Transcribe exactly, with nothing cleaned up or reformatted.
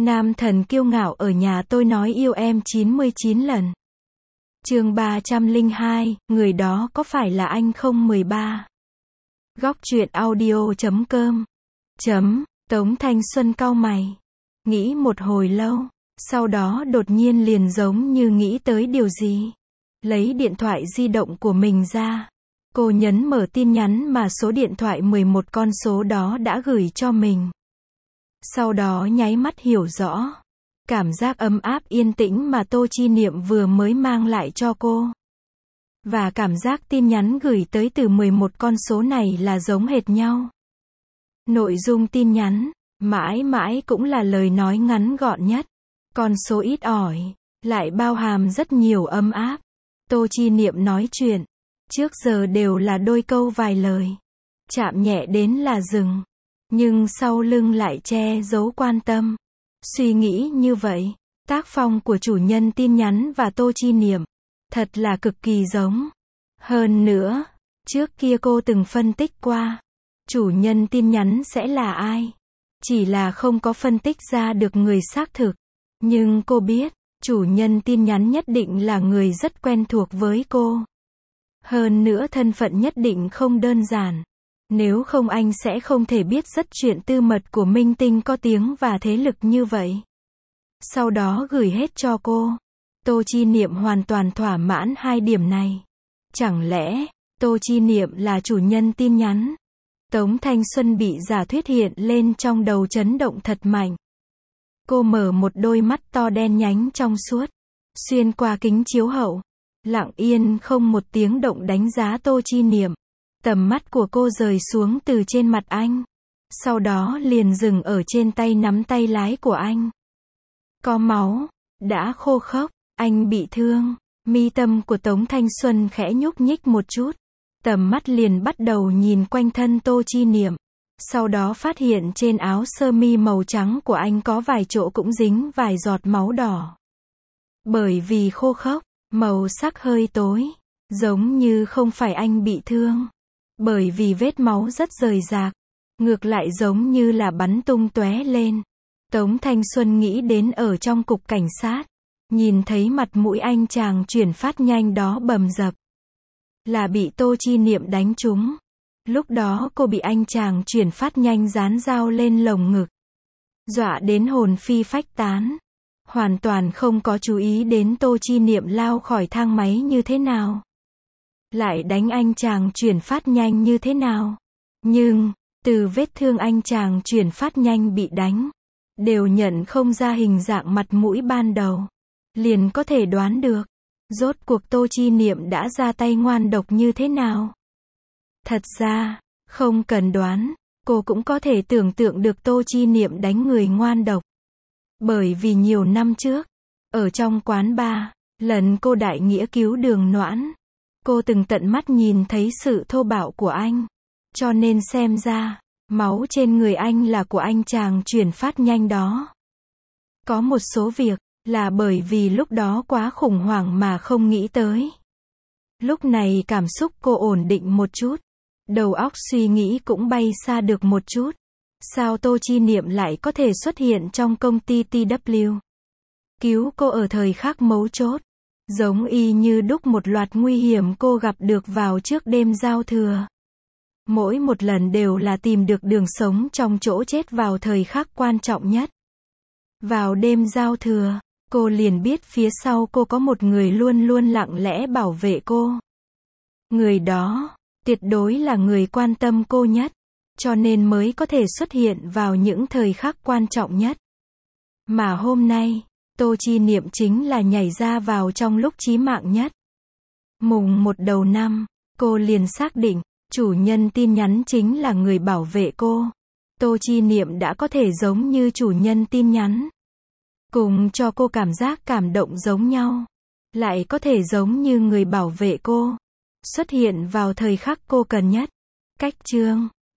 Nam thần kiêu ngạo ở nhà tôi nói yêu em chín mươi chín lần. Chương ba trăm lẻ hai, người đó có phải là anh không? mười ba. Góc truyện audio chấm com. Chấm, Tống Thanh Xuân cau mày. Nghĩ một hồi lâu, sau đó đột nhiên liền giống như nghĩ tới điều gì. Lấy điện thoại di động của mình ra. Cô nhấn mở tin nhắn mà số điện thoại mười một con số đó đã gửi cho mình. Sau đó nháy mắt hiểu rõ. Cảm giác ấm áp yên tĩnh mà Tô Chi Niệm vừa mới mang lại cho cô. Và cảm giác tin nhắn gửi tới từ mười một con số này là giống hệt nhau. Nội dung tin nhắn, mãi mãi cũng là lời nói ngắn gọn nhất. Con số ít ỏi, lại bao hàm rất nhiều ấm áp. Tô Chi Niệm nói chuyện, trước giờ đều là đôi câu vài lời. Chạm nhẹ đến là dừng. Nhưng sau lưng lại che giấu quan tâm. Suy nghĩ như vậy, tác phong của chủ nhân tin nhắn và Tô Chi Niệm, thật là cực kỳ giống. Hơn nữa, trước kia cô từng phân tích qua, chủ nhân tin nhắn sẽ là ai. Chỉ là không có phân tích ra được người xác thực. Nhưng cô biết, chủ nhân tin nhắn nhất định là người rất quen thuộc với cô. Hơn nữa thân phận nhất định không đơn giản. Nếu không anh sẽ không thể biết rất chuyện tư mật của minh tinh có tiếng và thế lực như vậy. Sau đó gửi hết cho cô. Tô Chi Niệm hoàn toàn thỏa mãn hai điểm này. Chẳng lẽ, Tô Chi Niệm là chủ nhân tin nhắn? Tống Thanh Xuân bị giả thuyết hiện lên trong đầu chấn động thật mạnh. Cô mở một đôi mắt to đen nhánh trong suốt. Xuyên qua kính chiếu hậu. Lặng yên không một tiếng động đánh giá Tô Chi Niệm. Tầm mắt của cô rời xuống từ trên mặt anh. Sau đó liền dừng ở trên tay nắm tay lái của anh. Có máu. Đã khô khốc. Anh bị thương. Mi tâm của Tống Thanh Xuân khẽ nhúc nhích một chút. Tầm mắt liền bắt đầu nhìn quanh thân Tô Chi Niệm. Sau đó phát hiện trên áo sơ mi màu trắng của anh có vài chỗ cũng dính vài giọt máu đỏ. Bởi vì khô khốc, màu sắc hơi tối. Giống như không phải anh bị thương. Bởi vì vết máu rất rời rạc. Ngược lại giống như là bắn tung tóe lên. Tống Thanh Xuân nghĩ đến ở trong cục cảnh sát. Nhìn thấy mặt mũi anh chàng chuyển phát nhanh đó bầm dập. Là bị Tô Chi Niệm đánh trúng. Lúc đó cô bị anh chàng chuyển phát nhanh dán dao lên lồng ngực. Dọa đến hồn phi phách tán. Hoàn toàn không có chú ý đến Tô Chi Niệm lao khỏi thang máy như thế nào. Lại đánh anh chàng chuyển phát nhanh như thế nào. Nhưng, từ vết thương anh chàng chuyển phát nhanh bị đánh, đều nhận không ra hình dạng mặt mũi ban đầu. Liền có thể đoán được, rốt cuộc Tô Chi Niệm đã ra tay ngoan độc như thế nào. Thật ra, không cần đoán, cô cũng có thể tưởng tượng được Tô Chi Niệm đánh người ngoan độc. Bởi vì nhiều năm trước, ở trong quán bar, lần cô đại nghĩa cứu Đường Noãn, cô từng tận mắt nhìn thấy sự thô bạo của anh. Cho nên xem ra, máu trên người anh là của anh chàng chuyển phát nhanh đó. Có một số việc, là bởi vì lúc đó quá khủng hoảng mà không nghĩ tới. Lúc này cảm xúc cô ổn định một chút. Đầu óc suy nghĩ cũng bay xa được một chút. Sao Tô Chi Niệm lại có thể xuất hiện trong công ty tê vê? Cứu cô ở thời khắc mấu chốt. Giống y như đúc một loạt nguy hiểm cô gặp được vào trước đêm giao thừa. Mỗi một lần đều là tìm được đường sống trong chỗ chết vào thời khắc quan trọng nhất. Vào đêm giao thừa, cô liền biết phía sau cô có một người luôn luôn lặng lẽ bảo vệ cô. Người đó, tuyệt đối là người quan tâm cô nhất. Cho nên mới có thể xuất hiện vào những thời khắc quan trọng nhất. Mà hôm nay, Tô Chi Niệm chính là nhảy ra vào trong lúc chí mạng nhất. Mùng một đầu năm, cô liền xác định, chủ nhân tin nhắn chính là người bảo vệ cô. Tô Chi Niệm đã có thể giống như chủ nhân tin nhắn. Cùng cho cô cảm giác cảm động giống nhau. Lại có thể giống như người bảo vệ cô. Xuất hiện vào thời khắc cô cần nhất. Cách chương